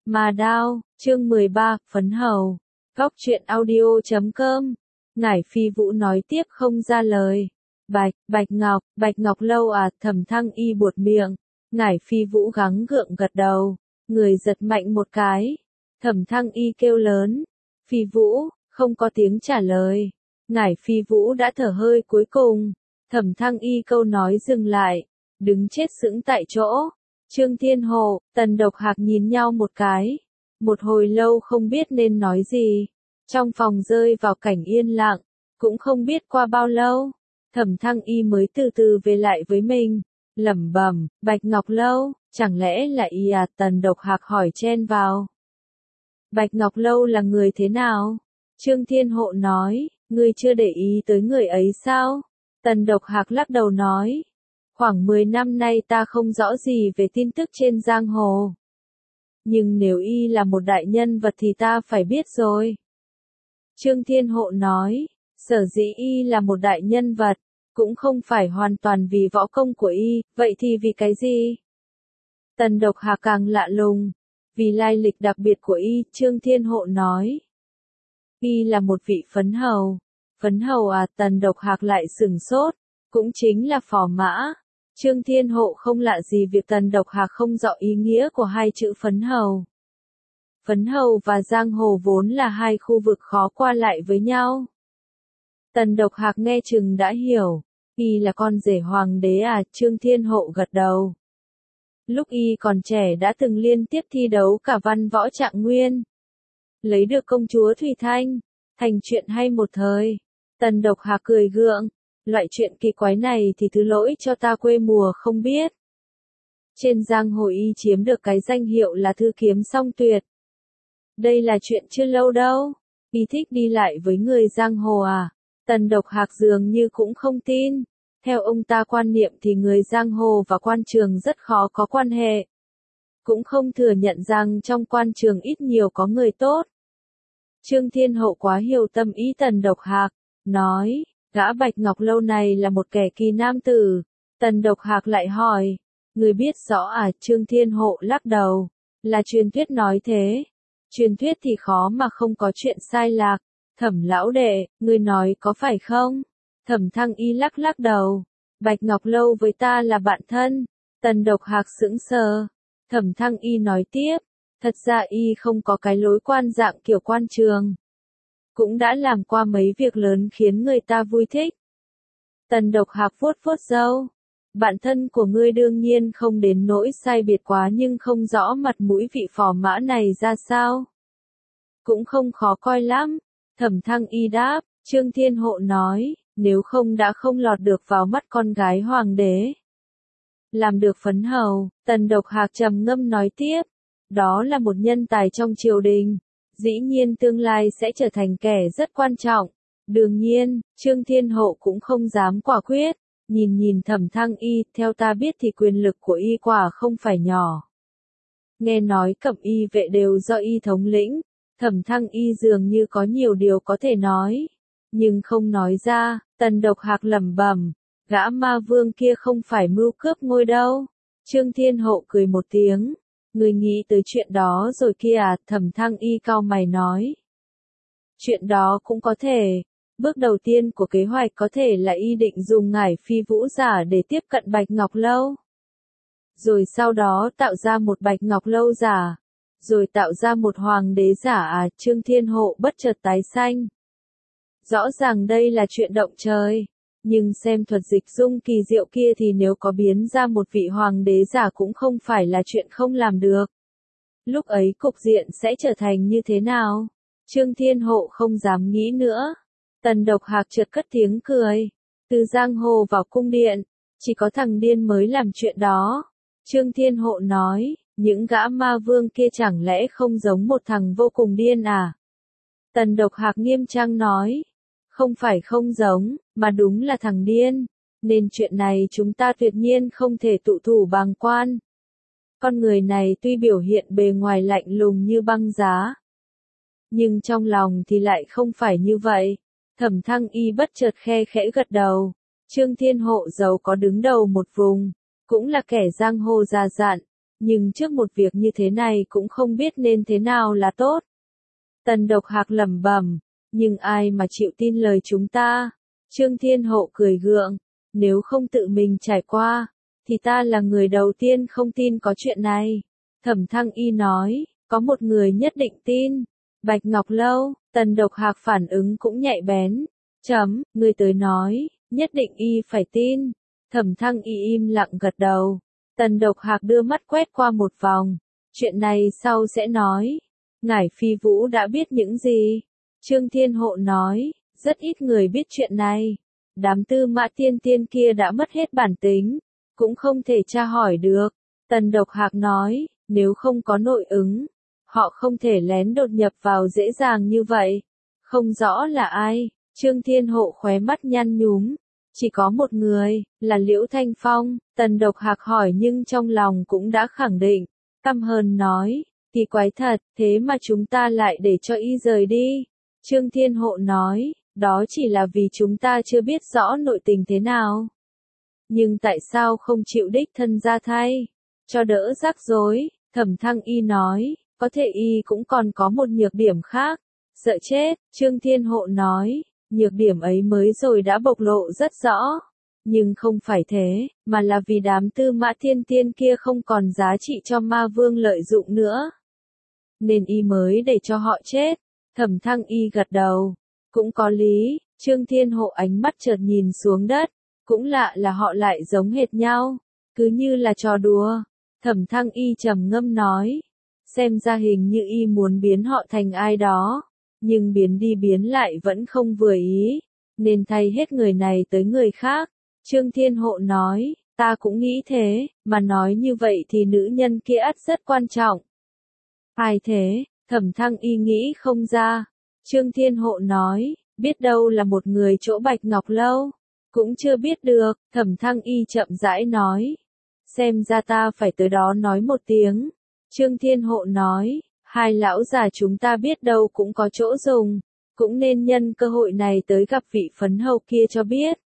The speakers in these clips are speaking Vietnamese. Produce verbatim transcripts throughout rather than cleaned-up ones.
Mà đao, chương mười ba, phấn hầu. Góc truyện audio chấm com. Ngải Phi Vũ nói tiếp không ra lời. Bạch, Bạch Ngọc, Bạch Ngọc lâu à, Thẩm Thăng Y buột miệng. Ngải Phi Vũ gắng gượng gật đầu. Người giật mạnh một cái. Thẩm Thăng Y kêu lớn. Phi Vũ, không có tiếng trả lời. Ngải Phi Vũ đã thở hơi cuối cùng. Thẩm Thăng Y câu nói dừng lại. Đứng chết sững tại chỗ. Trương Thiên Hộ, Tần Độc Hạc nhìn nhau một cái. Một hồi lâu không biết nên nói gì. Trong phòng rơi vào cảnh yên lặng. Cũng không biết qua bao lâu. Thẩm Thăng Y mới từ từ về lại với mình. Lẩm bẩm, Bạch Ngọc lâu, chẳng lẽ là y à? Tần Độc Hạc hỏi chen vào. Bạch Ngọc lâu là người thế nào? Trương Thiên Hộ nói, ngươi chưa để ý tới người ấy sao? Tần Độc Hạc lắc đầu nói. Khoảng mười năm nay ta không rõ gì về tin tức trên giang hồ. Nhưng nếu y là một đại nhân vật thì ta phải biết rồi. Trương Thiên Hộ nói, sở dĩ y là một đại nhân vật, cũng không phải hoàn toàn vì võ công của y, vậy thì vì cái gì? Tần Độc Hạc càng lạ lùng, vì lai lịch đặc biệt của y, Trương Thiên Hộ nói. Y là một vị phấn hầu. Phấn hầu à? Tần Độc Hạc lại sửng sốt, cũng chính là phò mã. Trương Thiên Hộ không lạ gì việc Tần Độc Hạc không rõ ý nghĩa của hai chữ phấn hầu. Phấn hầu và giang hồ vốn là hai khu vực khó qua lại với nhau. Tần Độc Hạc nghe chừng đã hiểu, y là con rể hoàng đế à? Trương Thiên Hộ gật đầu. Lúc y còn trẻ đã từng liên tiếp thi đấu cả văn võ trạng nguyên. Lấy được công chúa Thủy Thanh, thành chuyện hay một thời. Tần Độc Hạc cười gượng. Loại chuyện kỳ quái này thì thứ lỗi cho ta quê mùa không biết. Trên giang hồ y chiếm được cái danh hiệu là thư kiếm song tuyệt. Đây là chuyện chưa lâu đâu. Y thích đi lại với người giang hồ à? Tần Độc Hạc dường như cũng không tin. Theo ông ta quan niệm thì người giang hồ và quan trường rất khó có quan hệ. Cũng không thừa nhận rằng trong quan trường ít nhiều có người tốt. Trương Thiên Hộ quá hiểu tâm ý Tần Độc Hạc, nói. Gã Bạch Ngọc lâu này là một kẻ kỳ nam tử. Tần Độc Hạc lại hỏi. Người biết rõ à? Trương Thiên Hộ lắc đầu. Là truyền thuyết nói thế. Truyền thuyết thì khó mà không có chuyện sai lạc. Thẩm lão đệ, người nói có phải không? Thẩm Thăng Y lắc lắc đầu. Bạch Ngọc lâu với ta là bạn thân. Tần Độc Hạc sững sờ. Thẩm Thăng Y nói tiếp. Thật ra y không có cái lối quan dạng kiểu quan trường. Cũng đã làm qua mấy việc lớn khiến người ta vui thích. Tần Độc Hạc vuốt vuốt râu. Bạn thân của ngươi đương nhiên không đến nỗi sai biệt quá, nhưng không rõ mặt mũi vị phò mã này ra sao. Cũng không khó coi lắm. Thẩm Thăng Y đáp. Trương Thiên Hộ nói, nếu không đã không lọt được vào mắt con gái hoàng đế. Làm được phấn hầu. Tần Độc Hạc trầm ngâm nói tiếp. Đó là một nhân tài trong triều đình. Dĩ nhiên tương lai sẽ trở thành kẻ rất quan trọng. Đương nhiên, Trương Thiên Hộ cũng không dám quả quyết. Nhìn nhìn Thẩm Thăng Y, theo ta biết thì quyền lực của y quả không phải nhỏ. Nghe nói cẩm y vệ đều do y thống lĩnh. Thẩm Thăng Y dường như có nhiều điều có thể nói. Nhưng không nói ra. Tần Độc Hạc lẩm bẩm. Gã ma vương kia không phải mưu cướp ngôi đâu. Trương Thiên Hộ cười một tiếng. Người nghĩ tới chuyện đó rồi kia à? Thẩm Thăng Y cau mày nói. Chuyện đó cũng có thể. Bước đầu tiên của kế hoạch có thể là y định dùng Ngải Phi Vũ giả để tiếp cận Bạch Ngọc lâu. Rồi sau đó tạo ra một Bạch Ngọc lâu giả. Rồi tạo ra một hoàng đế giả à? Trương Thiên Hộ bất chợt tái xanh. Rõ ràng đây là chuyện động trời. Nhưng xem thuật dịch dung kỳ diệu kia thì nếu có biến ra một vị hoàng đế giả cũng không phải là chuyện không làm được. Lúc ấy cục diện sẽ trở thành như thế nào? Trương Thiên Hộ không dám nghĩ nữa. Tần Độc Hạc chợt cất tiếng cười. Từ giang hồ vào cung điện, chỉ có thằng điên mới làm chuyện đó. Trương Thiên Hộ nói, những gã ma vương kia chẳng lẽ không giống một thằng vô cùng điên à? Tần Độc Hạc nghiêm trang nói. Không phải không giống, mà đúng là thằng điên. Nên chuyện này chúng ta tuyệt nhiên không thể tụ thủ bàng quan. Con người này tuy biểu hiện bề ngoài lạnh lùng như băng giá, nhưng trong lòng thì lại không phải như vậy. Thẩm Thăng Y bất chợt khe khẽ gật đầu. Trương Thiên Hộ giàu có đứng đầu một vùng, cũng là kẻ giang hồ già dặn, nhưng trước một việc như thế này cũng không biết nên thế nào là tốt. Tần Độc Hạc lẩm bẩm, nhưng ai mà chịu tin lời chúng ta? Trương Thiên Hộ cười gượng, nếu không tự mình trải qua, thì ta là người đầu tiên không tin có chuyện này. Thẩm Thăng Y nói, có một người nhất định tin. Bạch Ngọc Lâu. Tần Độc Hạc phản ứng cũng nhạy bén. Chấm, người tới nói, nhất định y phải tin. Thẩm Thăng Y im lặng gật đầu. Tần Độc Hạc đưa mắt quét qua một vòng. Chuyện này sau sẽ nói. Ngải Phi Vũ đã biết những gì? Trương Thiên Hộ nói, rất ít người biết chuyện này. Đám Tư Mã Tiên Tiên kia đã mất hết bản tính, cũng không thể tra hỏi được. Tần Độc Hạc nói, nếu không có nội ứng, họ không thể lén đột nhập vào dễ dàng như vậy. Không rõ là ai, Trương Thiên Hộ khóe mắt nhăn nhúm. Chỉ có một người, là Liễu Thanh Phong. Tần Độc Hạc hỏi nhưng trong lòng cũng đã khẳng định. Căm hờn nói, kỳ quái thật, thế mà chúng ta lại để cho y rời đi. Trương Thiên Hộ nói, đó chỉ là vì chúng ta chưa biết rõ nội tình thế nào. Nhưng tại sao không chịu đích thân ra thay? Cho đỡ rắc rối, Thẩm Thăng Y nói, có thể y cũng còn có một nhược điểm khác. Sợ chết, Trương Thiên Hộ nói, nhược điểm ấy mới rồi đã bộc lộ rất rõ. Nhưng không phải thế, mà là vì đám Tư Mã Tiên Tiên kia không còn giá trị cho ma vương lợi dụng nữa. Nên y mới để cho họ chết. Thẩm Thăng Y gật đầu. Cũng có lý, Trương Thiên Hộ ánh mắt chợt nhìn xuống đất. Cũng lạ là họ lại giống hệt nhau. Cứ như là trò đùa. Thẩm Thăng Y trầm ngâm nói. Xem ra hình như y muốn biến họ thành ai đó. Nhưng biến đi biến lại vẫn không vừa ý. Nên thay hết người này tới người khác. Trương Thiên Hộ nói, ta cũng nghĩ thế, mà nói như vậy thì nữ nhân kia ắt rất quan trọng. Ai thế? Thẩm Thăng Y nghĩ không ra. Trương Thiên Hộ nói, biết đâu là một người chỗ Bạch Ngọc Lâu. Cũng chưa biết được, Thẩm Thăng Y chậm rãi nói. Xem ra ta phải tới đó nói một tiếng. Trương Thiên Hộ nói, hai lão già chúng ta biết đâu cũng có chỗ dùng. Cũng nên nhân cơ hội này tới gặp vị phấn hầu kia cho biết.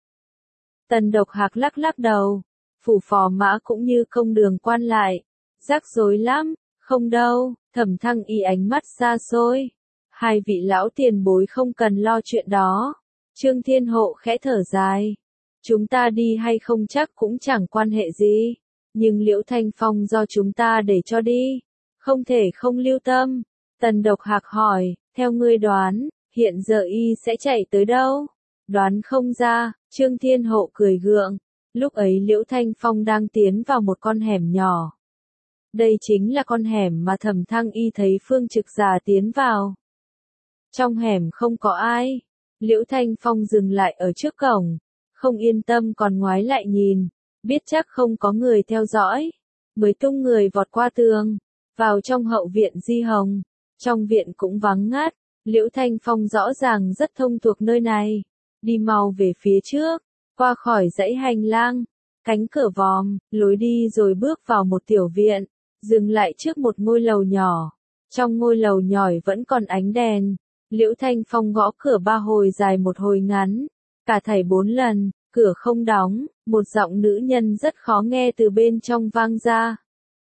Tần Độc Hạc lắc lắc đầu. Phủ Phò Mã cũng như công đường quan lại. Rắc rối lắm. Không đâu, Thẩm Thăng Y ánh mắt xa xôi. Hai vị lão tiền bối không cần lo chuyện đó. Trương Thiên Hộ khẽ thở dài. Chúng ta đi hay không chắc cũng chẳng quan hệ gì. Nhưng Liễu Thanh Phong do chúng ta để cho đi. Không thể không lưu tâm. Tần Độc Hạc hỏi, theo ngươi đoán, hiện giờ y sẽ chạy tới đâu? Đoán không ra, Trương Thiên Hộ cười gượng. Lúc ấy Liễu Thanh Phong đang tiến vào một con hẻm nhỏ. Đây chính là con hẻm mà Thẩm Thăng Y thấy Phương Trực già tiến vào. Trong hẻm không có ai. Liễu Thanh Phong dừng lại ở trước cổng. Không yên tâm còn ngoái lại nhìn. Biết chắc không có người theo dõi. Mới tung người vọt qua tường. Vào trong hậu viện Di Hồng. Trong viện cũng vắng ngắt. Liễu Thanh Phong rõ ràng rất thông thuộc nơi này. Đi mau về phía trước. Qua khỏi dãy hành lang. Cánh cửa vòm, lối đi rồi bước vào một tiểu viện. Dừng lại trước một ngôi lầu nhỏ. Trong ngôi lầu nhỏi vẫn còn ánh đèn. Liễu Thanh Phong gõ cửa ba hồi dài một hồi ngắn. Cả thảy bốn lần, cửa không đóng, một giọng nữ nhân rất khó nghe từ bên trong vang ra.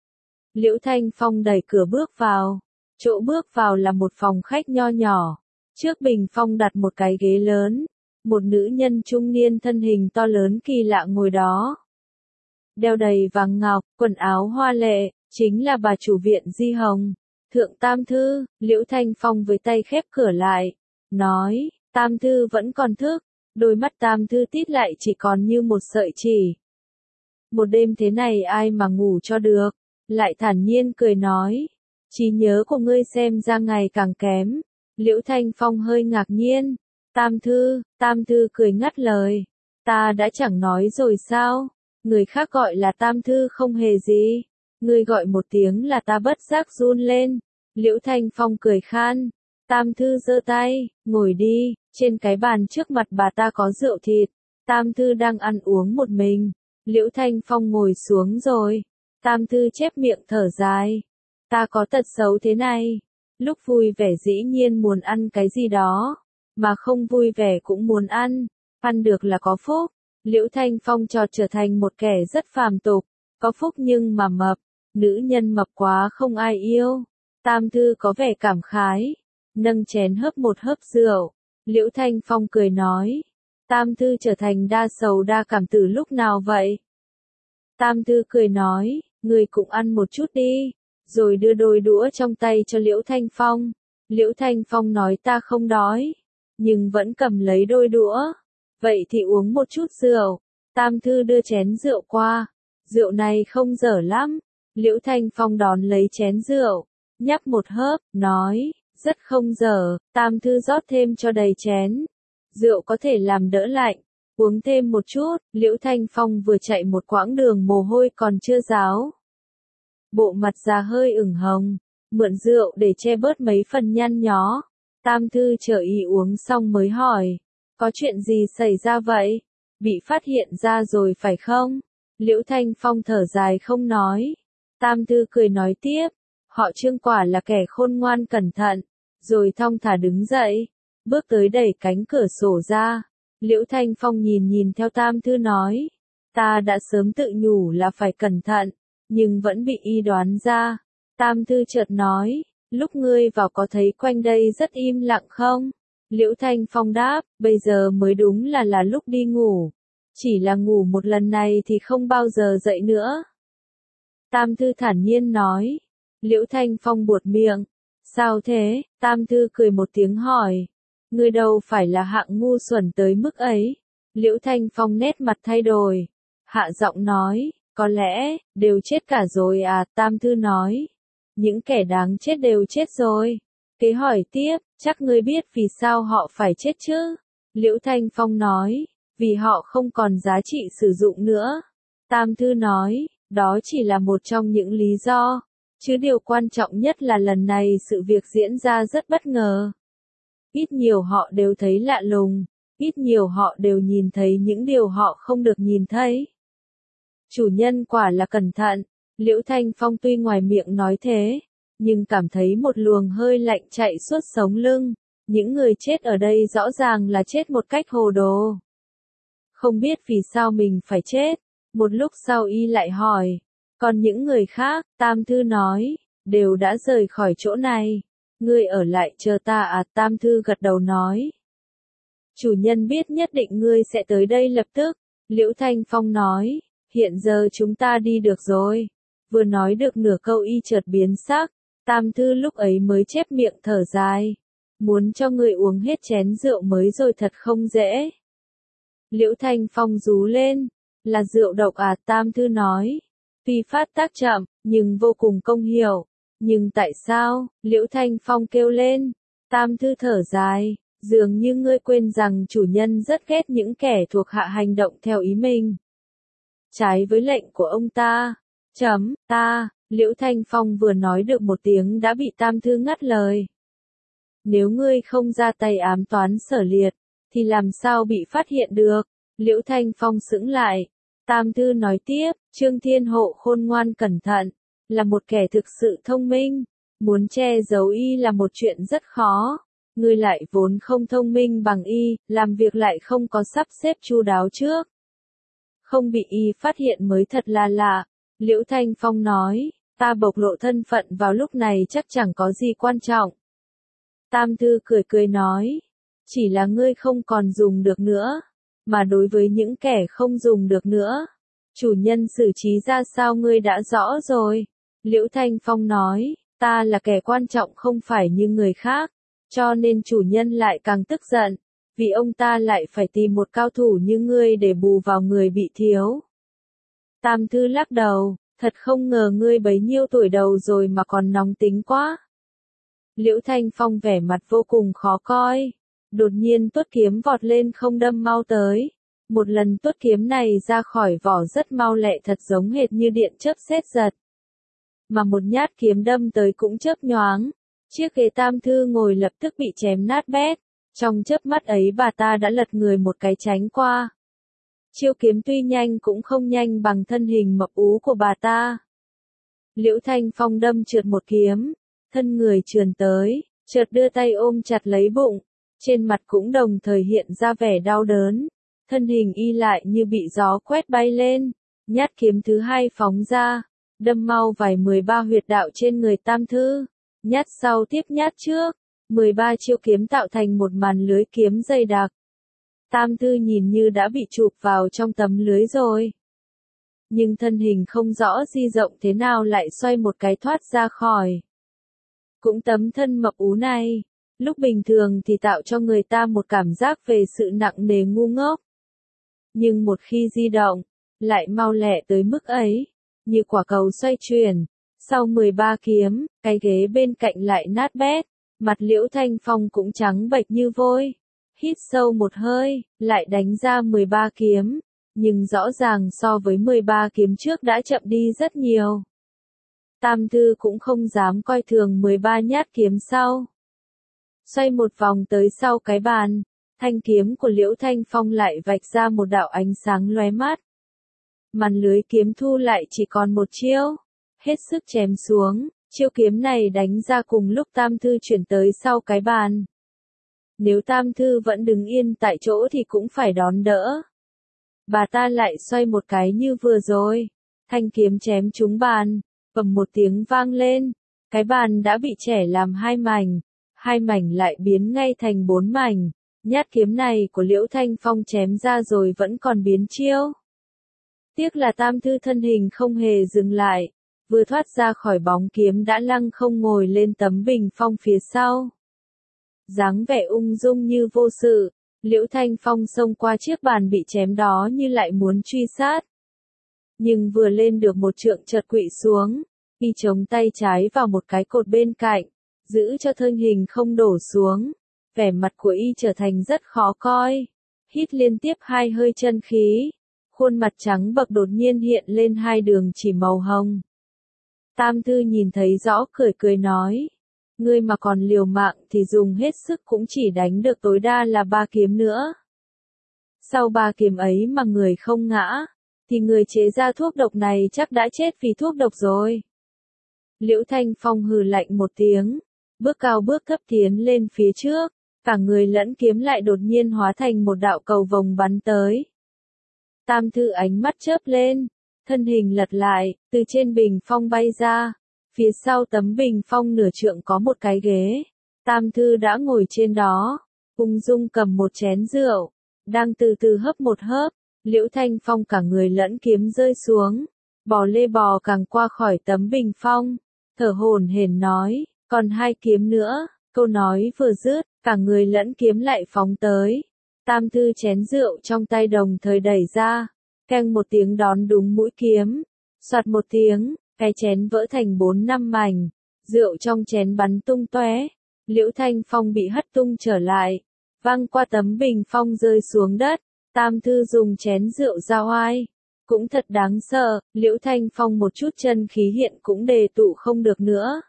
Liễu Thanh Phong đẩy cửa bước vào. Chỗ bước vào là một phòng khách nho nhỏ. Trước bình phong đặt một cái ghế lớn. Một nữ nhân trung niên thân hình to lớn kỳ lạ ngồi đó. Đeo đầy vàng ngọc, quần áo hoa lệ, chính là bà chủ viện Di Hồng. Thượng Tam Thư, Liễu Thanh Phong với tay khép cửa lại. Nói, Tam Thư vẫn còn thức. Đôi mắt Tam Thư tít lại chỉ còn như một sợi chỉ. Một đêm thế này ai mà ngủ cho được. Lại thản nhiên cười nói. Trí nhớ của ngươi xem ra ngày càng kém. Liễu Thanh Phong hơi ngạc nhiên. Tam Thư, Tam Thư cười ngắt lời. Ta đã chẳng nói rồi sao? Người khác gọi là Tam Thư không hề gì. Ngươi gọi một tiếng là ta bất giác run lên. Liễu Thanh Phong cười khan. Tam Thư giơ tay, ngồi đi, trên cái bàn trước mặt bà ta có rượu thịt. Tam Thư đang ăn uống một mình. Liễu Thanh Phong ngồi xuống rồi. Tam Thư chép miệng thở dài. Ta có tật xấu thế này. Lúc vui vẻ dĩ nhiên muốn ăn cái gì đó. Mà không vui vẻ cũng muốn ăn. Ăn được là có phúc. Liễu Thanh Phong chợt trở thành một kẻ rất phàm tục. Có phúc nhưng mà mập. Nữ nhân mập quá không ai yêu. Tam Thư có vẻ cảm khái, nâng chén hớp một hớp rượu. Liễu Thanh Phong cười nói, Tam Thư trở thành đa sầu đa cảm từ lúc nào vậy? Tam Thư cười nói, người cũng ăn một chút đi, rồi đưa đôi đũa trong tay cho Liễu Thanh Phong. Liễu Thanh Phong nói ta không đói, nhưng vẫn cầm lấy đôi đũa. Vậy thì uống một chút rượu. Tam Thư đưa chén rượu qua. Rượu này không dở lắm. Liễu Thanh Phong đón lấy chén rượu, nhấp một hớp, nói, rất không dở. Tam Thư rót thêm cho đầy chén. Rượu có thể làm đỡ lạnh. Uống thêm một chút. Liễu Thanh Phong vừa chạy một quãng đường mồ hôi còn chưa ráo. Bộ mặt già hơi ửng hồng, mượn rượu để che bớt mấy phần nhăn nhó. Tam Thư chờ y uống xong mới hỏi, có chuyện gì xảy ra vậy? Bị phát hiện ra rồi phải không? Liễu Thanh Phong thở dài không nói. Tam Thư cười nói tiếp, họ Trương quả là kẻ khôn ngoan cẩn thận, rồi thong thả đứng dậy, bước tới đẩy cánh cửa sổ ra. Liễu Thanh Phong nhìn nhìn theo Tam Thư nói, ta đã sớm tự nhủ là phải cẩn thận, nhưng vẫn bị y đoán ra. Tam Thư chợt nói, lúc ngươi vào có thấy quanh đây rất im lặng không? Liễu Thanh Phong đáp, bây giờ mới đúng là là lúc đi ngủ. Chỉ là ngủ một lần này thì không bao giờ dậy nữa. Tam Thư thản nhiên nói. Liễu Thanh Phong buột miệng. Sao thế? Tam Thư cười một tiếng hỏi. Ngươi đâu phải là hạng ngu xuẩn tới mức ấy. Liễu Thanh Phong nét mặt thay đổi. Hạ giọng nói, có lẽ, đều chết cả rồi à? Tam Thư nói. Những kẻ đáng chết đều chết rồi. Kế hỏi tiếp, chắc ngươi biết vì sao họ phải chết chứ? Liễu Thanh Phong nói, vì họ không còn giá trị sử dụng nữa. Tam Thư nói, đó chỉ là một trong những lý do, chứ điều quan trọng nhất là lần này sự việc diễn ra rất bất ngờ. Ít nhiều họ đều thấy lạ lùng, ít nhiều họ đều nhìn thấy những điều họ không được nhìn thấy. Chủ nhân quả là cẩn thận. Liễu Thanh Phong tuy ngoài miệng nói thế, nhưng cảm thấy một luồng hơi lạnh chạy suốt sống lưng. Những người chết ở đây rõ ràng là chết một cách hồ đồ. Không biết vì sao mình phải chết. Một lúc sau y lại hỏi, còn những người khác? Tam Thư nói, đều đã rời khỏi chỗ này. Ngươi ở lại chờ ta à? Tam Thư gật đầu nói. Chủ nhân biết nhất định ngươi sẽ tới đây lập tức. Liễu Thanh Phong nói, hiện giờ chúng ta đi được rồi. Vừa nói được nửa câu y chợt biến sắc. Tam Thư lúc ấy mới chép miệng thở dài. Muốn cho người uống hết chén rượu mới rồi thật không dễ. Liễu Thanh Phong rú lên. Là rượu độc à? Tam Thư nói. Tuy phát tác chậm, nhưng vô cùng công hiệu. Nhưng tại sao? Liễu Thanh Phong kêu lên. Tam Thư thở dài. Dường như ngươi quên rằng chủ nhân rất ghét những kẻ thuộc hạ hành động theo ý mình. Trái với lệnh của ông ta. Chấm, ta. Liễu Thanh Phong vừa nói được một tiếng đã bị Tam Thư ngắt lời. Nếu ngươi không ra tay ám toán Sở Liệt, thì làm sao bị phát hiện được? Liễu Thanh Phong sững lại. Tam Thư nói tiếp, Trương Thiên Hộ khôn ngoan cẩn thận, là một kẻ thực sự thông minh. Muốn che giấu y là một chuyện rất khó. Ngươi lại vốn không thông minh bằng y, làm việc lại không có sắp xếp chu đáo trước. Không bị y phát hiện mới thật là lạ. Liễu Thanh Phong nói, ta bộc lộ thân phận vào lúc này chắc chẳng có gì quan trọng. Tam Thư cười cười nói, chỉ là ngươi không còn dùng được nữa, mà đối với những kẻ không dùng được nữa, chủ nhân xử trí ra sao ngươi đã rõ rồi. Liễu Thanh Phong nói, ta là kẻ quan trọng không phải như người khác, cho nên chủ nhân lại càng tức giận, vì ông ta lại phải tìm một cao thủ như ngươi để bù vào người bị thiếu. Tam Thư lắc đầu, thật không ngờ ngươi bấy nhiêu tuổi đầu rồi mà còn nóng tính quá. Liễu Thanh Phong vẻ mặt vô cùng khó coi. Đột nhiên tuốt kiếm vọt lên không đâm mau tới. Một lần tuốt kiếm này ra khỏi vỏ rất mau lẹ thật giống hệt như điện chớp sét giật. Mà một nhát kiếm đâm tới cũng chớp nhoáng. Chiếc ghế Tam Thư ngồi lập tức bị chém nát bét. Trong chớp mắt ấy bà ta đã lật người một cái tránh qua. Chiêu kiếm tuy nhanh cũng không nhanh bằng thân hình mập ú của bà ta. Liễu Thanh Phong đâm trượt một kiếm. Thân người trườn tới, chợt đưa tay ôm chặt lấy bụng. Trên mặt cũng đồng thời hiện ra vẻ đau đớn. Thân hình y lại như bị gió quét bay lên. Nhát kiếm thứ hai phóng ra. đâm mau vài mười ba huyệt đạo trên người Tam Thư, nhát sau tiếp nhát trước, mười ba chiêu kiếm tạo thành một màn lưới kiếm dày đặc. Tam Thư nhìn như đã bị chụp vào trong tấm lưới rồi. Nhưng thân hình không rõ di rộng thế nào lại xoay một cái thoát ra khỏi. Cũng tấm thân mập ú này, lúc bình thường thì tạo cho người ta một cảm giác về sự nặng nề ngu ngốc. Nhưng một khi di động, lại mau lẹ tới mức ấy, như quả cầu xoay chuyển. Sau mười ba kiếm, cái ghế bên cạnh lại nát bét, mặt Liễu Thanh Phong cũng trắng bệch như vôi. Hít sâu một hơi, lại đánh ra mười ba kiếm, nhưng rõ ràng so với mười ba kiếm trước đã chậm đi rất nhiều. Tam Thư cũng không dám coi thường mười ba nhát kiếm sau. Xoay một vòng tới sau cái bàn, thanh kiếm của Liễu Thanh Phong lại vạch ra một đạo ánh sáng lóe mắt. Màn lưới kiếm thu lại chỉ còn một chiêu, hết sức chém xuống, chiêu kiếm này đánh ra cùng lúc Tam Thư chuyển tới sau cái bàn. Nếu Tam Thư vẫn đứng yên tại chỗ thì cũng phải đón đỡ. Bà ta lại xoay một cái như vừa rồi, thanh kiếm chém trúng bàn, bầm một tiếng vang lên, cái bàn đã bị chẻ làm hai mảnh, hai mảnh lại biến ngay thành bốn mảnh. Nhát kiếm này của Liễu Thanh Phong chém ra rồi vẫn còn biến chiêu. Tiếc là Tam Thư thân hình không hề dừng lại, vừa thoát ra khỏi bóng kiếm đã lăng không ngồi lên tấm bình phong phía sau. Dáng vẻ ung dung như vô sự, Liễu Thanh Phong xông qua chiếc bàn bị chém đó như lại muốn truy sát. Nhưng vừa lên được một trượng chợt quỵ xuống, y chống tay trái vào một cái cột bên cạnh, giữ cho thân hình không đổ xuống. Vẻ mặt của y trở thành rất khó coi, hít liên tiếp hai hơi chân khí, khuôn mặt trắng bệch đột nhiên hiện lên hai đường chỉ màu hồng. Tam Thư nhìn thấy rõ cười cười nói, ngươi mà còn liều mạng thì dùng hết sức cũng chỉ đánh được tối đa là ba kiếm nữa. Sau ba kiếm ấy mà người không ngã, thì người chế ra thuốc độc này chắc đã chết vì thuốc độc rồi. Liễu Thanh Phong hừ lạnh một tiếng, bước cao bước thấp tiến lên phía trước, cả người lẫn kiếm lại đột nhiên hóa thành một đạo cầu vồng bắn tới. Tam Thư ánh mắt chớp lên, thân hình lật lại, từ trên bình phong bay ra, phía sau tấm bình phong nửa trượng có một cái ghế. Tam Thư đã ngồi trên đó, ung dung cầm một chén rượu, đang từ từ hấp một hớp. Liễu Thanh Phong cả người lẫn kiếm rơi xuống, bò lê bò càng qua khỏi tấm bình phong, thở hổn hển nói, còn hai kiếm nữa. Câu nói vừa dứt, cả người lẫn kiếm lại phóng tới. Tam Thư chén rượu trong tay đồng thời đẩy ra, keng một tiếng đón đúng mũi kiếm, soạt một tiếng, cái chén vỡ thành bốn năm mảnh, rượu trong chén bắn tung tóe. Liễu Thanh Phong bị hất tung trở lại, văng qua tấm bình phong rơi xuống đất. Tam Thư dùng chén rượu ra oai, cũng thật đáng sợ. Liễu Thanh Phong một chút chân khí hiện cũng đề tụ không được nữa.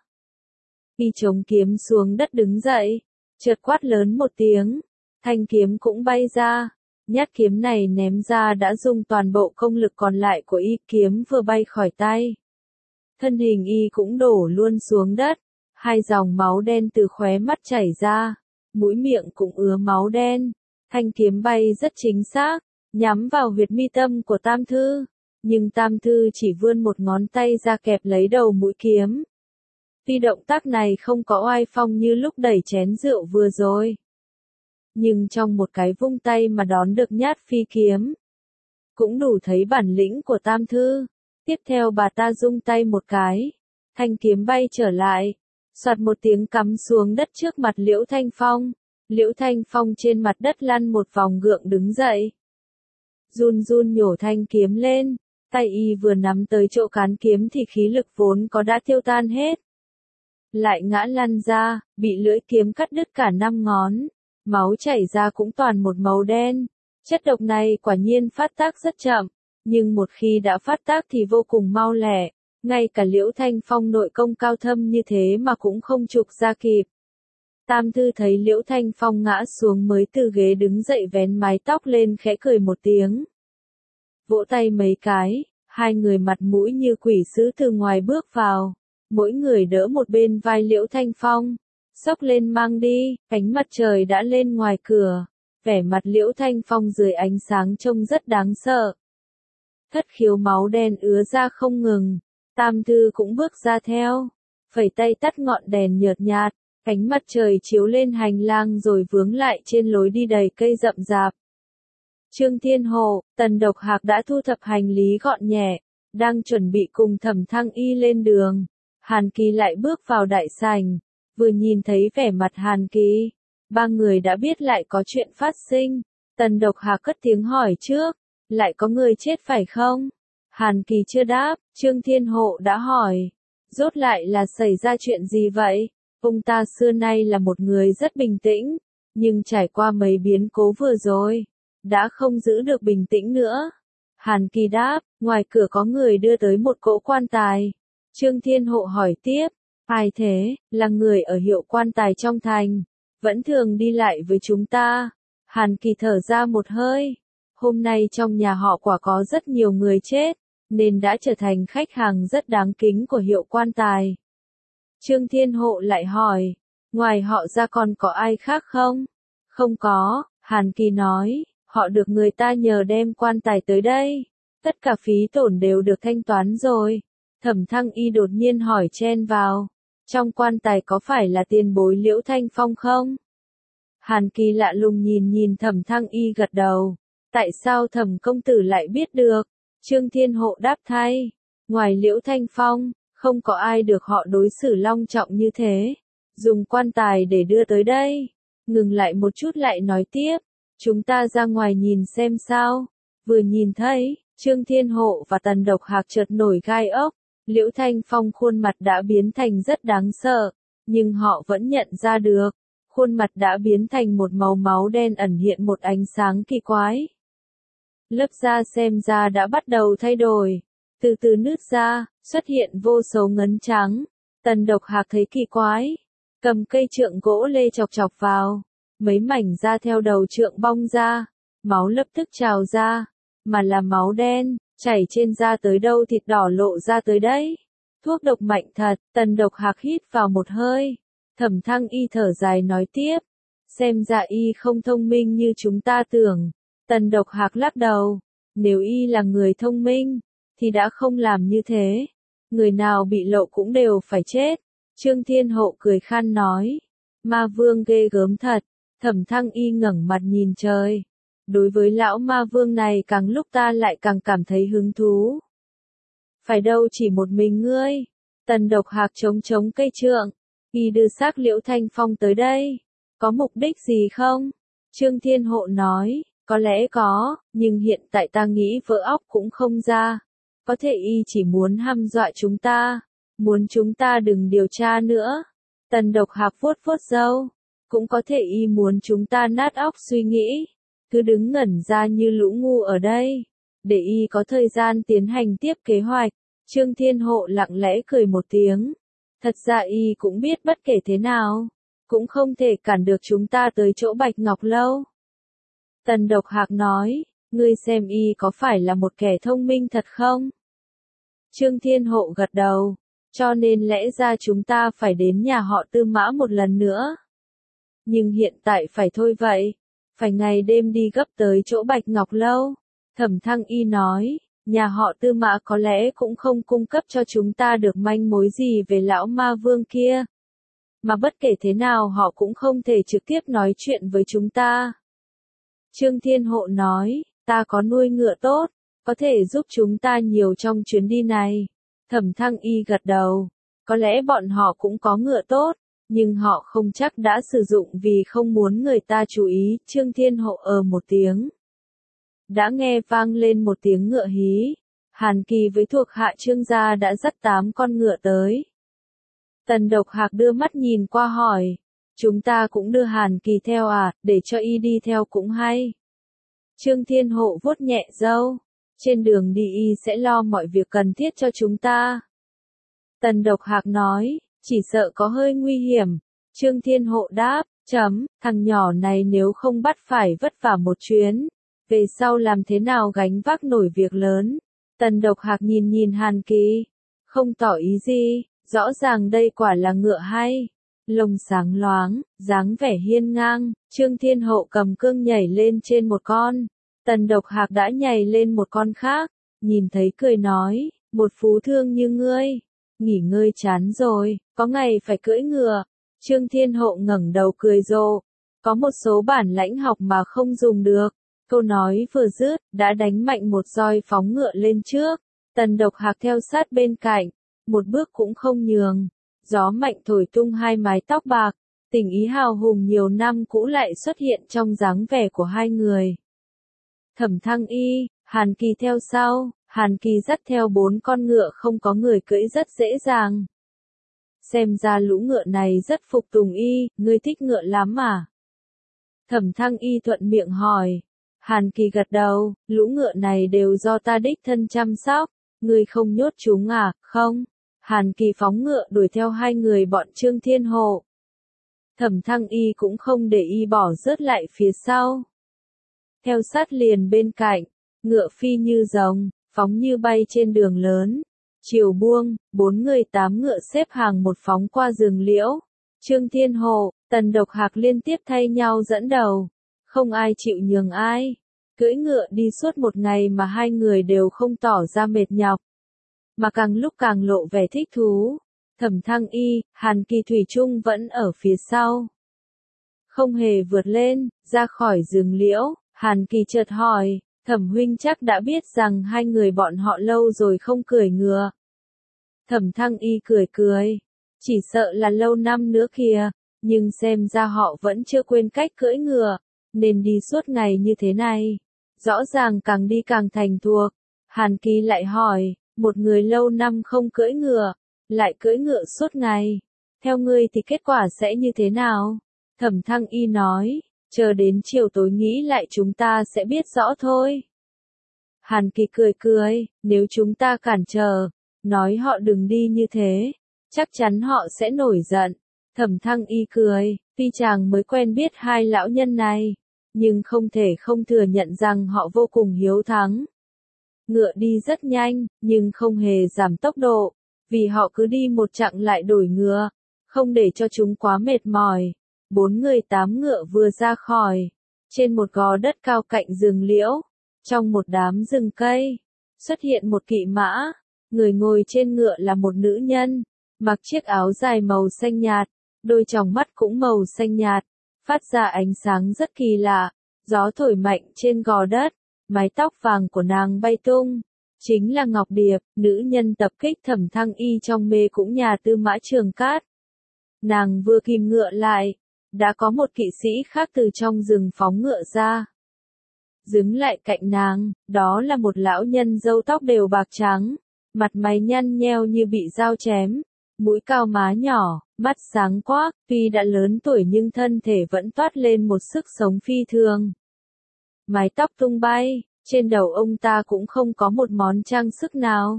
Y chống kiếm xuống đất đứng dậy, chợt quát lớn một tiếng, thanh kiếm cũng bay ra. Nhát kiếm này ném ra đã dùng toàn bộ công lực còn lại của y, kiếm vừa bay khỏi tay. Thân hình y cũng đổ luôn xuống đất, hai dòng máu đen từ khóe mắt chảy ra, mũi miệng cũng ứa máu đen. Thanh kiếm bay rất chính xác, nhắm vào huyệt mi tâm của Tam Thư, nhưng Tam Thư chỉ vươn một ngón tay ra kẹp lấy đầu mũi kiếm. Tuy động tác này không có oai phong như lúc đẩy chén rượu vừa rồi, nhưng trong một cái vung tay mà đón được nhát phi kiếm, cũng đủ thấy bản lĩnh của Tam Thư. Tiếp theo bà ta rung tay một cái, thanh kiếm bay trở lại, soạt một tiếng cắm xuống đất trước mặt Liễu Thanh Phong. Liễu Thanh Phong trên mặt đất lăn một vòng gượng đứng dậy. Run run nhổ thanh kiếm lên, tay y vừa nắm tới chỗ cán kiếm thì khí lực vốn có đã tiêu tan hết. Lại ngã lăn ra, bị lưỡi kiếm cắt đứt cả năm ngón, máu chảy ra cũng toàn một màu đen. Chất độc này quả nhiên phát tác rất chậm, nhưng một khi đã phát tác thì vô cùng mau lẹ, ngay cả Liễu Thanh Phong nội công cao thâm như thế mà cũng không trục ra kịp. Tam Thư thấy Liễu Thanh Phong ngã xuống mới từ ghế đứng dậy vén mái tóc lên khẽ cười một tiếng. Vỗ tay mấy cái, hai người mặt mũi như quỷ sứ từ ngoài bước vào, mỗi người đỡ một bên vai Liễu Thanh Phong, xốc lên mang đi. Ánh mặt trời đã lên ngoài cửa, vẻ mặt Liễu Thanh Phong dưới ánh sáng trông rất đáng sợ. Thất khiếu máu đen ứa ra không ngừng, Tam Thư cũng bước ra theo, phẩy tay tắt ngọn đèn nhợt nhạt, ánh mặt trời chiếu lên hành lang rồi vướng lại trên lối đi đầy cây rậm rạp. Trương Thiên Hộ, Tần Độc Hạc đã thu thập hành lý gọn nhẹ, đang chuẩn bị cùng Thẩm Thăng Y lên đường. Hàn Kỳ lại bước vào đại sảnh, vừa nhìn thấy vẻ mặt Hàn Kỳ, ba người đã biết lại có chuyện phát sinh. Tần Độc Hạc cất tiếng hỏi trước, lại có người chết phải không? Hàn Kỳ chưa đáp, Trương Thiên Hộ đã hỏi, rốt lại là xảy ra chuyện gì vậy? Ông ta xưa nay là một người rất bình tĩnh, nhưng trải qua mấy biến cố vừa rồi, đã không giữ được bình tĩnh nữa. Hàn Kỳ đáp, ngoài cửa có người đưa tới một cỗ quan tài. Trương Thiên Hộ hỏi tiếp, ai thế? Là người ở hiệu quan tài trong thành, vẫn thường đi lại với chúng ta. Hàn Kỳ thở ra một hơi, hôm nay trong nhà họ quả có rất nhiều người chết, nên đã trở thành khách hàng rất đáng kính của hiệu quan tài. Trương Thiên Hộ lại hỏi, ngoài họ ra còn có ai khác không? Không có, Hàn Kỳ nói, họ được người ta nhờ đem quan tài tới đây. Tất cả phí tổn đều được thanh toán rồi. Thẩm Thăng Y đột nhiên hỏi chen vào, trong quan tài có phải là tiền bối Liễu Thanh Phong không? Hàn Kỳ lạ lùng nhìn nhìn Thẩm Thăng Y gật đầu. Tại sao Thẩm công tử lại biết được? Trương Thiên Hộ đáp thay, ngoài Liễu Thanh Phong, không có ai được họ đối xử long trọng như thế. Dùng quan tài để đưa tới đây. Ngừng lại một chút lại nói tiếp, chúng ta ra ngoài nhìn xem sao. Vừa nhìn thấy, Trương Thiên Hộ và Tần Độc Hạc chợt nổi gai ốc. Liễu Thanh Phong khuôn mặt đã biến thành rất đáng sợ, nhưng họ vẫn nhận ra được, khuôn mặt đã biến thành một màu máu đen ẩn hiện một ánh sáng kỳ quái. Lớp da xem ra đã bắt đầu thay đổi, từ từ nứt ra, xuất hiện vô số ngấn trắng. Tần Độc Hạc thấy kỳ quái, cầm cây trượng gỗ lê chọc chọc vào, mấy mảnh da theo đầu trượng bong ra, máu lập tức trào ra, mà là máu đen. Chảy trên da tới đâu thịt đỏ lộ ra tới đấy. Thuốc độc mạnh thật. Tần Độc Hạc hít vào một hơi. Thẩm Thăng Y thở dài nói tiếp, xem ra y không thông minh như chúng ta tưởng. Tần Độc Hạc lắc đầu, nếu y là người thông minh, thì đã không làm như thế. Người nào bị lộ cũng đều phải chết. Trương Thiên Hộ cười khan nói, ma vương ghê gớm thật. Thẩm Thăng Y ngẩng mặt nhìn trời. Đối với lão ma vương này càng lúc ta lại càng cảm thấy hứng thú. Phải đâu chỉ một mình ngươi. Tần Độc Hạc chống chống cây trượng, y đưa xác Liễu Thanh Phong tới đây. Có mục đích gì không? Trương Thiên Hộ nói, có lẽ có, nhưng hiện tại ta nghĩ vỡ óc cũng không ra. Có thể y chỉ muốn hăm dọa chúng ta, muốn chúng ta đừng điều tra nữa. Tần Độc Hạc vuốt vuốt râu, cũng có thể y muốn chúng ta nát óc suy nghĩ. Cứ đứng ngẩn ra như lũ ngu ở đây, để y có thời gian tiến hành tiếp kế hoạch. Trương Thiên Hộ lặng lẽ cười một tiếng. Thật ra y cũng biết bất kể thế nào, cũng không thể cản được chúng ta tới chỗ Bạch Ngọc Lâu. Tần Độc Hạc nói, ngươi xem y có phải là một kẻ thông minh thật không? Trương Thiên Hộ gật đầu, cho nên lẽ ra chúng ta phải đến nhà họ Tư Mã một lần nữa. Nhưng hiện tại phải thôi vậy. Phải ngày đêm đi gấp tới chỗ Bạch Ngọc Lâu. Thẩm Thăng Y nói, nhà họ Tư Mã có lẽ cũng không cung cấp cho chúng ta được manh mối gì về lão ma vương kia. Mà bất kể thế nào họ cũng không thể trực tiếp nói chuyện với chúng ta. Trương Thiên Hộ nói, ta có nuôi ngựa tốt, có thể giúp chúng ta nhiều trong chuyến đi này. Thẩm Thăng Y gật đầu, có lẽ bọn họ cũng có ngựa tốt. Nhưng họ không chắc đã sử dụng vì không muốn người ta chú ý. Trương Thiên Hộ ờ một tiếng. Đã nghe vang lên một tiếng ngựa hí. Hàn Kỳ với thuộc hạ Trương gia đã dắt tám con ngựa tới. Tần Độc Hạc đưa mắt nhìn qua hỏi, chúng ta cũng đưa Hàn Kỳ theo à, để cho y đi theo cũng hay. Trương Thiên Hộ vuốt nhẹ râu, trên đường đi y sẽ lo mọi việc cần thiết cho chúng ta. Tần Độc Hạc nói, chỉ sợ có hơi nguy hiểm. Trương Thiên Hộ đáp, chấm, thằng nhỏ này nếu không bắt phải vất vả một chuyến, về sau làm thế nào gánh vác nổi việc lớn. Tần Độc Hạc nhìn nhìn Hàn Kỳ, không tỏ ý gì, rõ ràng đây quả là ngựa hay. Lông sáng loáng, dáng vẻ hiên ngang, Trương Thiên Hộ cầm cương nhảy lên trên một con. Tần Độc Hạc đã nhảy lên một con khác, nhìn thấy cười nói, Một phú thương như ngươi, nghỉ ngơi chán rồi, có ngày phải cưỡi ngựa. Trương Thiên Hộ ngẩng đầu cười rộ, có một số bản lãnh học mà không dùng được. Câu nói vừa dứt, đã đánh mạnh một roi phóng ngựa lên trước. Tần Độc Hạc theo sát bên cạnh, một bước cũng không nhường. Gió mạnh thổi tung hai mái tóc bạc, tình ý hào hùng nhiều năm cũ lại xuất hiện trong dáng vẻ của hai người. Thẩm Thăng Y, Hàn Kỳ theo sau, Hàn Kỳ dắt theo bốn con ngựa không có người cưỡi rất dễ dàng. Xem ra lũ ngựa này rất phục tùng y, ngươi thích ngựa lắm à? Thẩm Thăng Y thuận miệng hỏi. Hàn Kỳ gật đầu, lũ ngựa này đều do ta đích thân chăm sóc, ngươi không nhốt chúng à, không? Hàn Kỳ phóng ngựa đuổi theo hai người bọn Trương Thiên Hộ. Thẩm Thăng Y cũng không để y bỏ rớt lại phía sau. Theo sát liền bên cạnh, ngựa phi như rồng, phóng như bay trên đường lớn. Chiều buông, bốn người tám ngựa xếp hàng một phóng qua rừng liễu. Trương Thiên Hộ, Tần Độc Hạc liên tiếp thay nhau dẫn đầu. Không ai chịu nhường ai. Cưỡi ngựa đi suốt một ngày mà hai người đều không tỏ ra mệt nhọc. Mà càng lúc càng lộ vẻ thích thú. Thẩm Thăng Y, Hàn Kỳ thủy chung vẫn ở phía sau. Không hề vượt lên, ra khỏi rừng liễu, Hàn Kỳ chợt hỏi, Thẩm huynh chắc đã biết rằng hai người bọn họ lâu rồi không cưỡi ngựa. Thẩm Thăng Y cười cười, chỉ sợ là lâu năm nữa kìa, nhưng xem ra họ vẫn chưa quên cách cưỡi ngựa, nên đi suốt ngày như thế này. Rõ ràng càng đi càng thành thuộc. Hàn Kỳ lại hỏi, một người lâu năm không cưỡi ngựa, lại cưỡi ngựa suốt ngày. Theo ngươi thì kết quả sẽ như thế nào? Thẩm Thăng Y nói, chờ đến chiều tối nghĩ lại chúng ta sẽ biết rõ thôi. Hàn Kỳ cười cười, nếu chúng ta cản trở, nói họ đừng đi như thế, chắc chắn họ sẽ nổi giận. Thẩm Thăng Y cười, tuy chàng mới quen biết hai lão nhân này, nhưng không thể không thừa nhận rằng họ vô cùng hiếu thắng. Ngựa đi rất nhanh, nhưng không hề giảm tốc độ, vì họ cứ đi một chặng lại đổi ngựa, không để cho chúng quá mệt mỏi. Bốn người tám ngựa vừa ra khỏi, trên một gò đất cao cạnh rừng liễu, trong một đám rừng cây, xuất hiện một kỵ mã, người ngồi trên ngựa là một nữ nhân, mặc chiếc áo dài màu xanh nhạt, đôi tròng mắt cũng màu xanh nhạt, phát ra ánh sáng rất kỳ lạ, gió thổi mạnh trên gò đất, mái tóc vàng của nàng bay tung, chính là Ngọc Điệp, nữ nhân tập kích Thẩm Thăng Y trong mê cũng nhà Tư Mã Trường Cát. Nàng vừa kìm ngựa lại, đã có một kỵ sĩ khác từ trong rừng phóng ngựa ra. Dứng lại cạnh nàng, đó là một lão nhân râu tóc đều bạc trắng, mặt mày nhăn nheo như bị dao chém, mũi cao má nhỏ, mắt sáng quắc, tuy đã lớn tuổi nhưng thân thể vẫn toát lên một sức sống phi thường. Mái tóc tung bay, trên đầu ông ta cũng không có một món trang sức nào.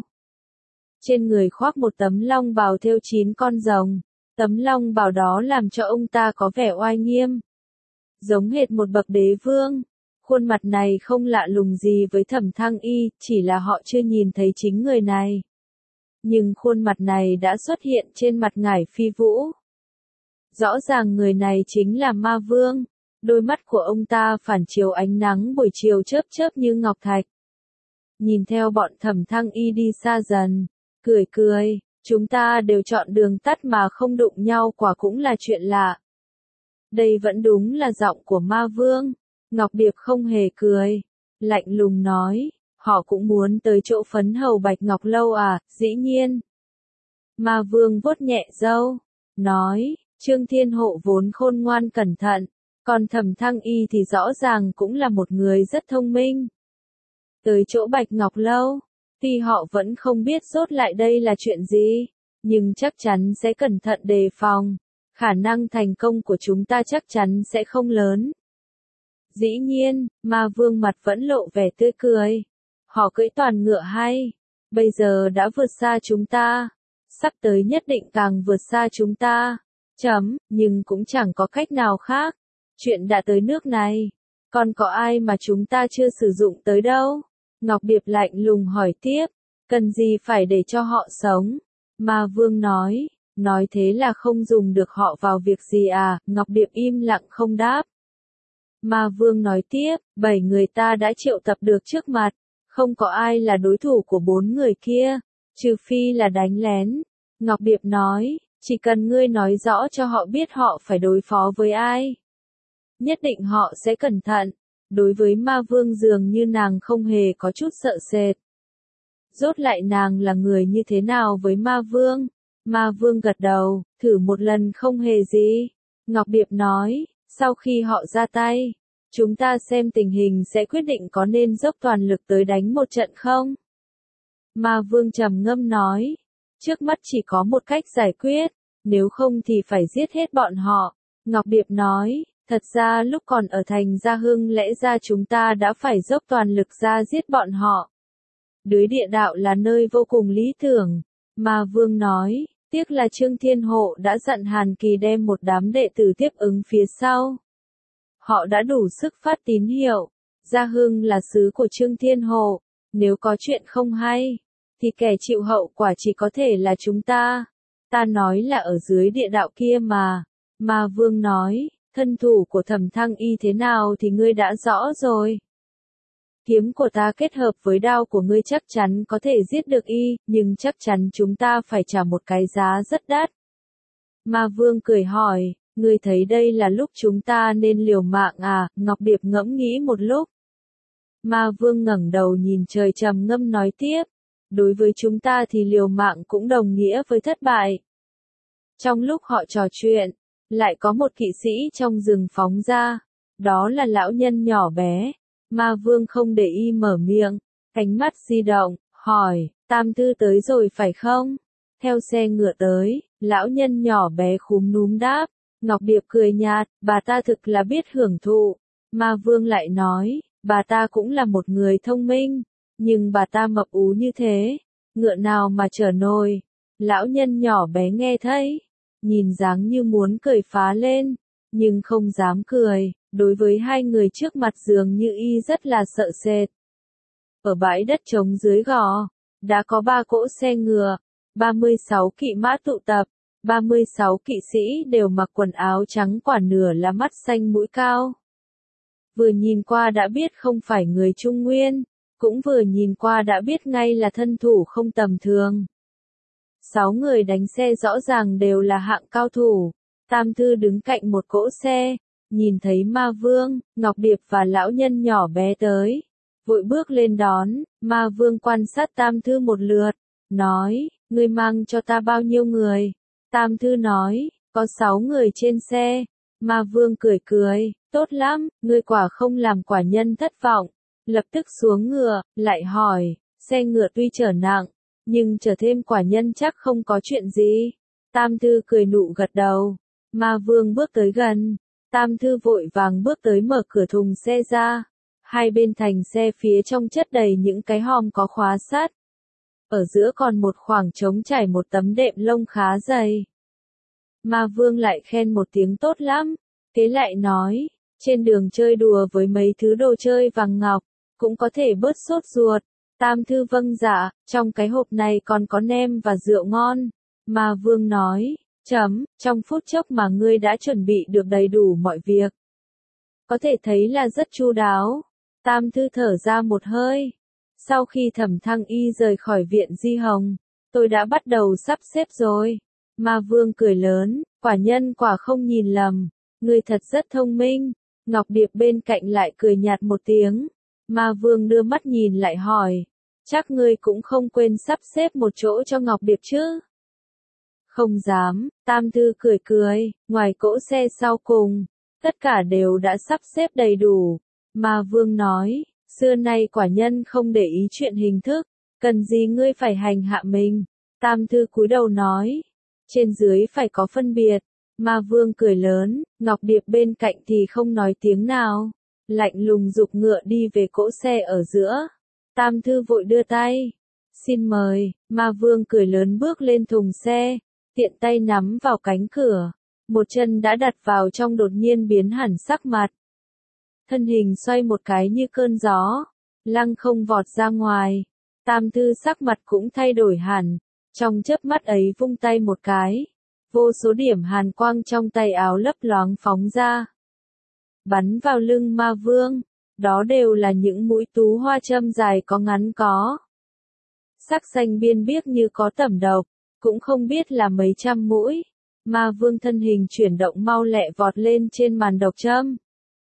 Trên người khoác một tấm long bào thêu chín con rồng, tấm long bào đó làm cho ông ta có vẻ oai nghiêm, giống hệt một bậc đế vương. Khuôn mặt này không lạ lùng gì với Thẩm Thăng Y, chỉ là họ chưa nhìn thấy chính người này. Nhưng khuôn mặt này đã xuất hiện trên mặt Ngải Phi Vũ. Rõ ràng người này chính là Ma Vương, đôi mắt của ông ta phản chiếu ánh nắng buổi chiều chớp chớp như ngọc thạch. Nhìn theo bọn Thẩm Thăng Y đi xa dần, cười cười, chúng ta đều chọn đường tắt mà không đụng nhau quả cũng là chuyện lạ. Đây vẫn đúng là giọng của Ma Vương. Ngọc Điệp không hề cười, lạnh lùng nói, họ cũng muốn tới chỗ phấn hầu Bạch Ngọc Lâu à, dĩ nhiên. Ma Vương vuốt nhẹ râu, nói, Trương Thiên Hộ vốn khôn ngoan cẩn thận, còn Thẩm Thăng Y thì rõ ràng cũng là một người rất thông minh. Tới chỗ Bạch Ngọc Lâu, tuy họ vẫn không biết rốt lại đây là chuyện gì, nhưng chắc chắn sẽ cẩn thận đề phòng, khả năng thành công của chúng ta chắc chắn sẽ không lớn. Dĩ nhiên, Ma Vương mặt vẫn lộ vẻ tươi cười. Họ cưỡi toàn ngựa hay, bây giờ đã vượt xa chúng ta, sắp tới nhất định càng vượt xa chúng ta. Chấm, nhưng cũng chẳng có cách nào khác. Chuyện đã tới nước này, còn có ai mà chúng ta chưa sử dụng tới đâu? Ngọc Điệp lạnh lùng hỏi tiếp, cần gì phải để cho họ sống? Ma Vương nói, nói thế là không dùng được họ vào việc gì à? Ngọc Điệp im lặng không đáp. Ma Vương nói tiếp, bảy người ta đã triệu tập được trước mặt, không có ai là đối thủ của bốn người kia, Trừ phi là đánh lén. Ngọc Điệp nói, chỉ cần ngươi nói rõ cho họ biết họ phải đối phó với ai. Nhất định họ sẽ cẩn thận. Đối với ma vương dường như nàng không hề có chút sợ sệt. Rốt lại nàng là người như thế nào với ma vương? Ma vương gật đầu, thử một lần không hề gì. Ngọc Điệp nói, sau khi họ ra tay, chúng ta xem tình hình sẽ quyết định có nên dốc toàn lực tới đánh một trận không? Ma vương trầm ngâm nói, trước mắt chỉ có một cách giải quyết, nếu không thì phải giết hết bọn họ. Ngọc Điệp nói, thật ra lúc còn ở thành Gia Hưng lẽ ra chúng ta đã phải dốc toàn lực ra giết bọn họ. Đới địa đạo là nơi vô cùng lý tưởng. Ma vương nói, tiếc là Trương Thiên Hộ đã dặn Hàn Kỳ đem một đám đệ tử tiếp ứng phía sau. Họ đã đủ sức phát tín hiệu. Gia Hưng là xứ của Trương Thiên Hộ. Nếu có chuyện không hay, thì kẻ chịu hậu quả chỉ có thể là chúng ta. Ta nói là ở dưới địa đạo kia mà. Ma vương nói, thân thủ của Thẩm Thăng Y thế nào thì ngươi đã rõ rồi. Kiếm của ta kết hợp với đao của ngươi chắc chắn có thể giết được y, nhưng chắc chắn chúng ta phải trả một cái giá rất đắt. Ma vương cười hỏi, ngươi thấy đây là lúc chúng ta nên liều mạng à? Ngọc Điệp ngẫm nghĩ một lúc. Ma vương ngẩng đầu nhìn trời trầm ngâm nói tiếp, đối với chúng ta thì liều mạng cũng đồng nghĩa với thất bại. Trong lúc họ trò chuyện, lại có một kỵ sĩ trong rừng phóng ra, đó là lão nhân nhỏ bé. Ma vương không để y mở miệng, ánh mắt di động, hỏi, Tam Thư tới rồi phải không? Theo xe ngựa tới, lão nhân nhỏ bé khúm núm đáp, Ngọc Điệp cười nhạt, bà ta thực là biết hưởng thụ. Ma vương lại nói, bà ta cũng là một người thông minh, nhưng bà ta mập ú như thế, ngựa nào mà chở nổi. Lão nhân nhỏ bé nghe thấy, nhìn dáng như muốn cười phá lên, nhưng không dám cười. Đối với hai người trước mặt dường như y rất là sợ sệt. Ở bãi đất trống dưới gò, đã có ba cỗ xe ngựa, ba mươi sáu kỵ mã tụ tập, ba mươi sáu kỵ sĩ đều mặc quần áo trắng quả nửa là mắt xanh mũi cao. Vừa nhìn qua đã biết không phải người Trung Nguyên, cũng vừa nhìn qua đã biết ngay là thân thủ không tầm thường. Sáu người đánh xe rõ ràng đều là hạng cao thủ. Tam Thư đứng cạnh một cỗ xe. Nhìn thấy Ma Vương, Ngọc Điệp và lão nhân nhỏ bé tới, vội bước lên đón. Ma Vương quan sát Tam Thư một lượt, nói, ngươi mang cho ta bao nhiêu người? Tam Thư nói, có sáu người trên xe. Ma Vương cười cười, tốt lắm, ngươi quả không làm quả nhân thất vọng. Lập tức xuống ngựa, lại hỏi, xe ngựa tuy chở nặng, nhưng chở thêm quả nhân chắc không có chuyện gì. Tam Thư cười nụ gật đầu. Ma Vương bước tới gần. Tam Thư vội vàng bước tới mở cửa thùng xe ra. Hai bên thành xe phía trong chất đầy những cái hòm có khóa sắt. Ở giữa còn một khoảng trống trải một tấm đệm lông khá dày. Ma Vương lại khen một tiếng tốt lắm. Kế lại nói, trên đường chơi đùa với mấy thứ đồ chơi vàng ngọc, cũng có thể bớt sốt ruột. Tam Thư vâng dạ, trong cái hộp này còn có nem và rượu ngon. Ma Vương nói. Chấm, trong phút chốc mà ngươi đã chuẩn bị được đầy đủ mọi việc. Có thể thấy là rất chu đáo. Tam Thư thở ra một hơi. Sau khi Thẩm Thăng Y rời khỏi viện Di Hồng, tôi đã bắt đầu sắp xếp rồi. Ma Vương cười lớn, quả nhân quả không nhìn lầm. Ngươi thật rất thông minh. Ngọc Điệp bên cạnh lại cười nhạt một tiếng. Ma Vương đưa mắt nhìn lại hỏi. Chắc ngươi cũng không quên sắp xếp một chỗ cho Ngọc Điệp chứ? Không dám, Tam Thư cười cười, ngoài cỗ xe sau cùng, tất cả đều đã sắp xếp đầy đủ. Ma Vương nói, xưa nay quả nhân không để ý chuyện hình thức, cần gì ngươi phải hành hạ mình. Tam Thư cúi đầu nói, trên dưới phải có phân biệt. Ma Vương cười lớn, Ngọc Điệp bên cạnh thì không nói tiếng nào, lạnh lùng giục ngựa đi về cỗ xe ở giữa. Tam Thư vội đưa tay, xin mời. Ma Vương cười lớn bước lên thùng xe. Tiện tay nắm vào cánh cửa, một chân đã đặt vào trong đột nhiên biến hẳn sắc mặt. Thân hình xoay một cái như cơn gió, lăng không vọt ra ngoài. Tam Thư sắc mặt cũng thay đổi hẳn, trong chớp mắt ấy vung tay một cái, vô số điểm hàn quang trong tay áo lấp loáng phóng ra, bắn vào lưng Ma Vương. Đó đều là những mũi tú hoa châm dài có ngắn có. sắc xanh biên biếc như có tẩm độc, cũng không biết là mấy trăm mũi. Ma vương thân hình chuyển động mau lẹ vọt lên trên màn độc châm.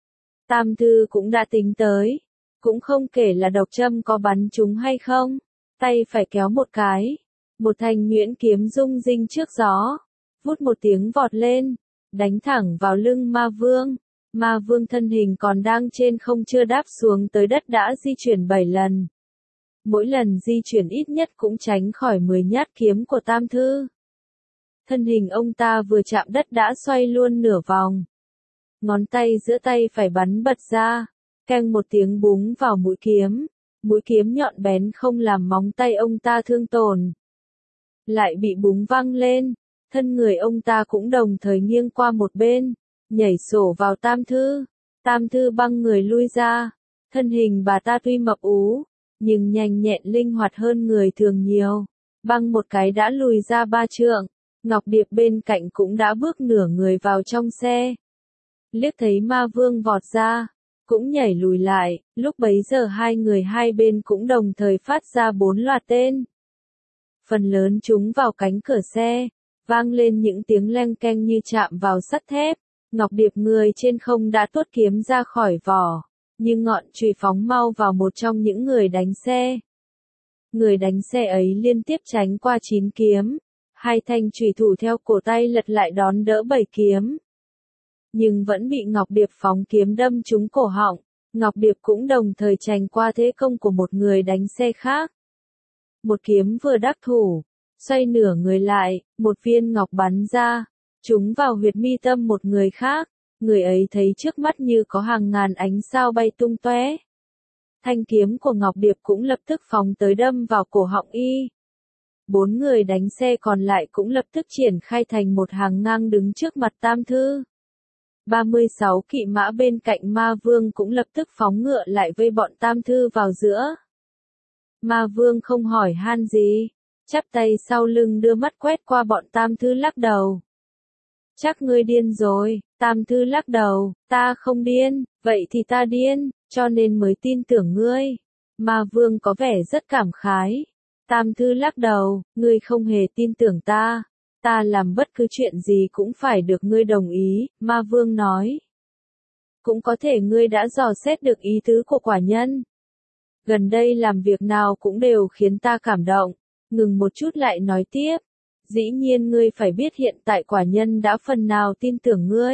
Tam Thư cũng đã tính tới, cũng không kể là độc châm có bắn trúng hay không, tay phải kéo một cái, một thanh nhuyễn kiếm rung rinh trước gió, vút một tiếng vọt lên, đánh thẳng vào lưng ma vương. Ma vương thân hình còn đang trên không chưa đáp xuống tới đất đã di chuyển bảy lần. Mỗi lần di chuyển ít nhất cũng tránh khỏi mười nhát kiếm của Tam Thư. Thân hình ông ta vừa chạm đất đã xoay luôn nửa vòng. Ngón tay giữa tay phải bắn bật ra, keng một tiếng búng vào mũi kiếm. Mũi kiếm nhọn bén không làm móng tay ông ta thương tổn. Lại bị búng văng lên, thân người ông ta cũng đồng thời nghiêng qua một bên, nhảy sổ vào Tam Thư. Tam Thư băng người lui ra, thân hình bà ta tuy mập ú, nhưng nhanh nhẹn linh hoạt hơn người thường nhiều. Băng một cái đã lùi ra ba trượng, Ngọc Điệp bên cạnh cũng đã bước nửa người vào trong xe. Liếc thấy ma vương vọt ra, cũng nhảy lùi lại, lúc bấy giờ hai người hai bên cũng đồng thời phát ra bốn loạt tên. Phần lớn chúng vào cánh cửa xe, vang lên những tiếng leng keng như chạm vào sắt thép. Ngọc Điệp người trên không đã tuốt kiếm ra khỏi vỏ, nhưng ngọn chùy phóng mau vào một trong những người đánh xe. Người đánh xe ấy liên tiếp tránh qua chín kiếm, hai thanh chùy thủ theo cổ tay lật lại đón đỡ bảy kiếm. Nhưng vẫn bị Ngọc Điệp phóng kiếm đâm trúng cổ họng, Ngọc Điệp cũng đồng thời tránh qua thế công của một người đánh xe khác. Một kiếm vừa đắc thủ, xoay nửa người lại, một viên ngọc bắn ra, trúng vào huyệt mi tâm một người khác, người ấy thấy trước mắt như có hàng ngàn ánh sao bay tung tóe. Thanh kiếm của Ngọc Điệp cũng lập tức phóng tới đâm vào cổ họng y. Bốn người đánh xe còn lại cũng lập tức triển khai thành một hàng ngang đứng trước mặt Tam Thư. ba mươi sáu kỵ mã bên cạnh ma vương cũng lập tức phóng ngựa lại vây bọn Tam Thư vào giữa. Ma vương không hỏi han gì, chắp tay sau lưng đưa mắt quét qua bọn Tam Thư lắc đầu. Chắc ngươi điên rồi, Tam Thư lắc đầu, ta không điên, vậy thì ta điên, cho nên mới tin tưởng ngươi. Ma vương có vẻ rất cảm khái. Tam Thư lắc đầu, ngươi không hề tin tưởng ta. Ta làm bất cứ chuyện gì cũng phải được ngươi đồng ý, ma vương nói. Cũng có thể ngươi đã dò xét được ý tứ của quả nhân. Gần đây làm việc nào cũng đều khiến ta cảm động. Ngừng một chút lại nói tiếp. Dĩ nhiên ngươi phải biết hiện tại quả nhân đã phần nào tin tưởng ngươi.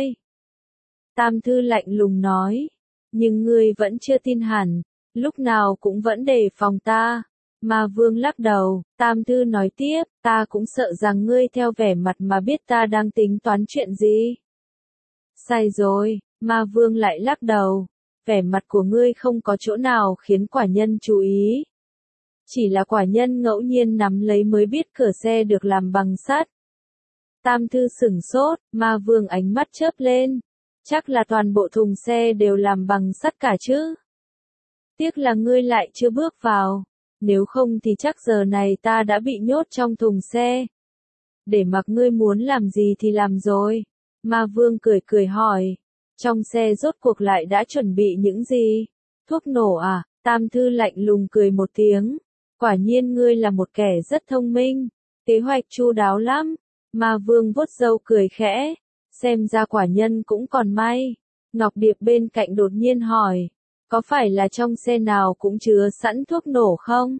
Tam Thư lạnh lùng nói. Nhưng ngươi vẫn chưa tin hẳn, lúc nào cũng vẫn đề phòng ta. Ma vương lắc đầu, Tam Thư nói tiếp, ta cũng sợ rằng ngươi theo vẻ mặt mà biết ta đang tính toán chuyện gì. Sai rồi, ma vương lại lắc đầu, vẻ mặt của ngươi không có chỗ nào khiến quả nhân chú ý. Chỉ là quả nhân ngẫu nhiên nắm lấy mới biết cửa xe được làm bằng sắt. Tam Thư sửng sốt, ma vương ánh mắt chớp lên. Chắc là toàn bộ thùng xe đều làm bằng sắt cả chứ. Tiếc là ngươi lại chưa bước vào. Nếu không thì chắc giờ này ta đã bị nhốt trong thùng xe. Để mặc ngươi muốn làm gì thì làm rồi. Ma vương cười cười hỏi. Trong xe rốt cuộc lại đã chuẩn bị những gì? Thuốc nổ à? Tam Thư lạnh lùng cười một tiếng. Quả nhiên ngươi là một kẻ rất thông minh. Kế hoạch chu đáo lắm. Ma vương vuốt râu cười khẽ. Xem ra quả nhân cũng còn may. Ngọc Điệp bên cạnh đột nhiên hỏi. Có phải là trong xe nào cũng chứa sẵn thuốc nổ không?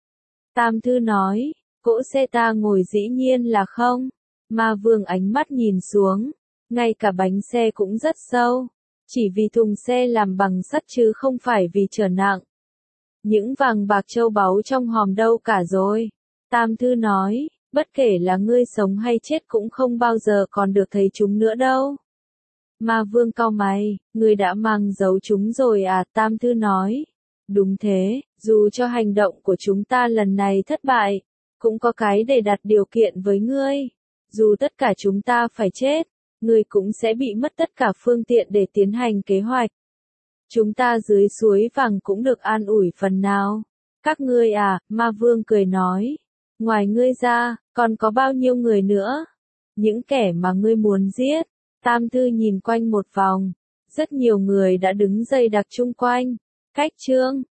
Tam Thư nói, cỗ xe ta ngồi dĩ nhiên là không. Ma vương ánh mắt nhìn xuống, ngay cả bánh xe cũng rất sâu. Chỉ vì thùng xe làm bằng sắt chứ không phải vì trở nặng. Những vàng bạc châu báu trong hòm đâu cả rồi. Tam Thư nói, bất kể là ngươi sống hay chết cũng không bao giờ còn được thấy chúng nữa đâu. Ma vương cau mày, ngươi đã mang giấu chúng rồi à? Tam Thư nói. Đúng thế, dù cho hành động của chúng ta lần này thất bại, cũng có cái để đặt điều kiện với ngươi. Dù tất cả chúng ta phải chết, ngươi cũng sẽ bị mất tất cả phương tiện để tiến hành kế hoạch. Chúng ta dưới suối vàng cũng được an ủi phần nào. Các ngươi à, ma vương cười nói. Ngoài ngươi ra, còn có bao nhiêu người nữa? Những kẻ mà ngươi muốn giết. Tam Thư nhìn quanh một vòng. Rất nhiều người đã đứng dây đặc chung quanh. Cách Trương,